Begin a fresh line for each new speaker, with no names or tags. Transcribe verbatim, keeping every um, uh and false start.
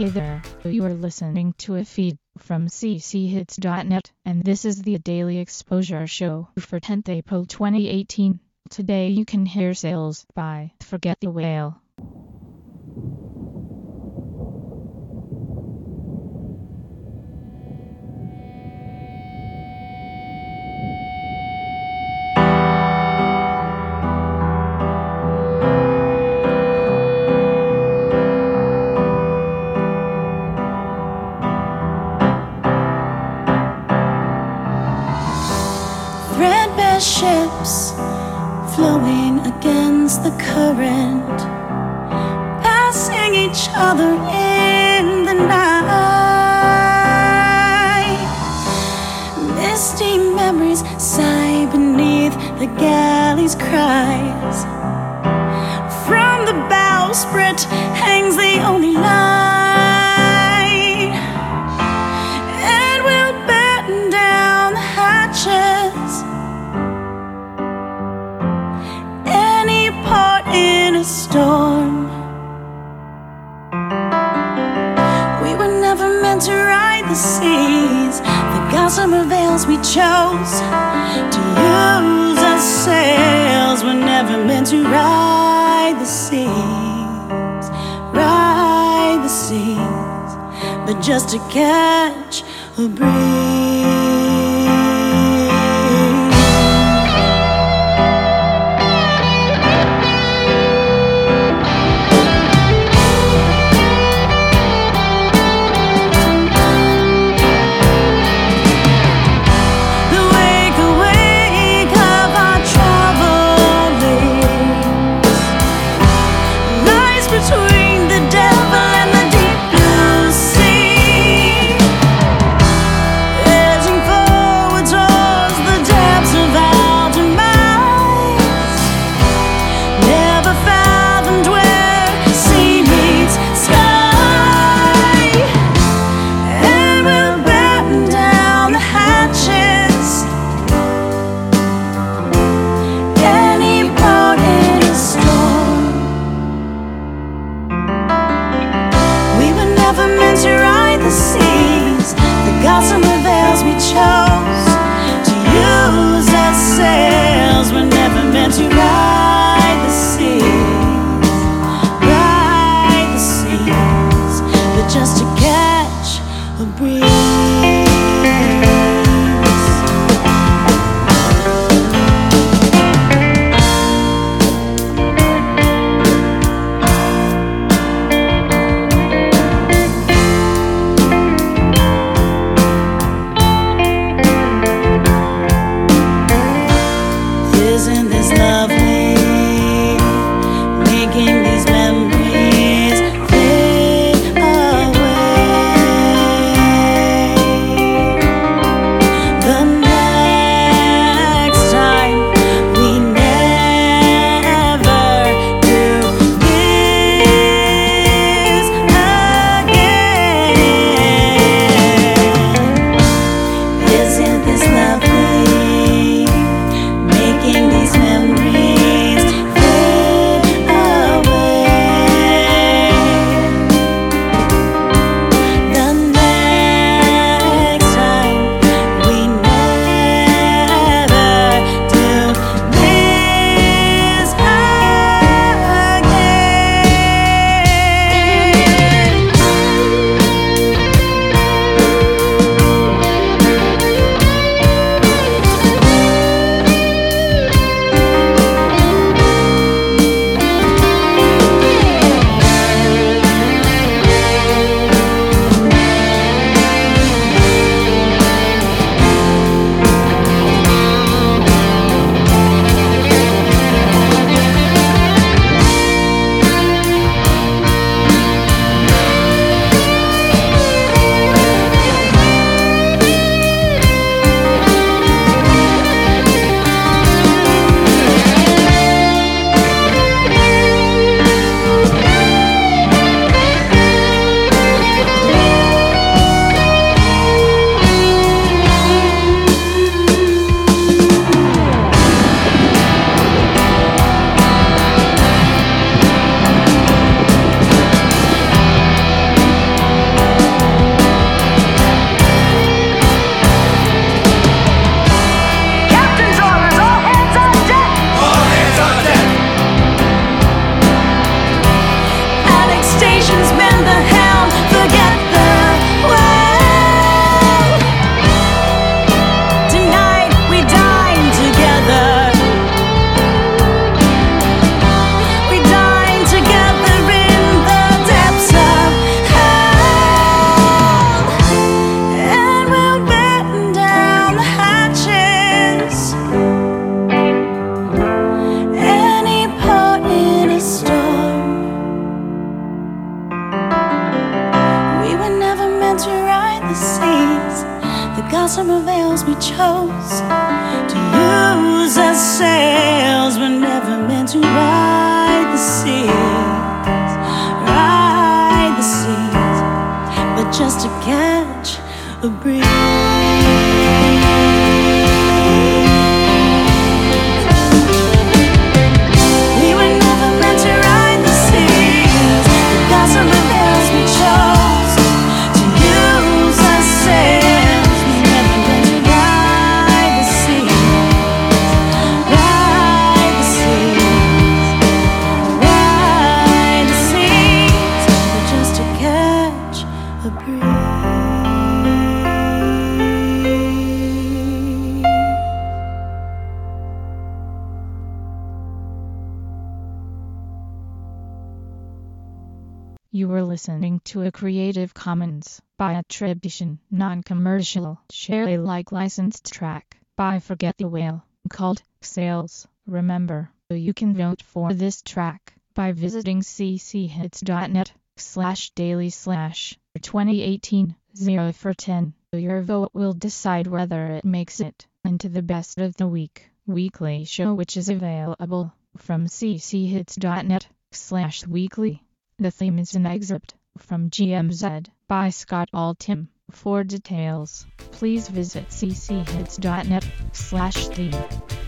Hey there, you are listening to a feed from c c hits dot net, and this is the Daily Exposure Show for tenth April twenty eighteen. Today you can hear Sails by Forget the Whale.
Threadbare ships flowing against the current, passing each other in the night. Misty memories sigh beneath the galley's cries. From the bowsprit hangs the only light, and we'll batten down the hatches. In a storm, we were never meant to ride the seas. The gossamer veils we chose to use as sails were never meant to ride the seas, ride the seas, but just to catch a breeze. a breeze. We were never meant to ride the seas. The blossom of bells we chose to use as sails. We never meant to ride the seas, ride the seas, ride the seas, but just to catch a breeze.
You were listening to a Creative Commons by attribution, non-commercial, share Alike licensed track by Forget the Whale called Sails. Remember, you can vote for this track by visiting cchits.net slash daily slash 2018 zero for ten. Your vote will decide whether it makes it into the best of the week weekly show, which is available from cchits.net slash weekly. The theme is an excerpt from G M Z by Scott Altham. For details, please visit cchits.net slash theme.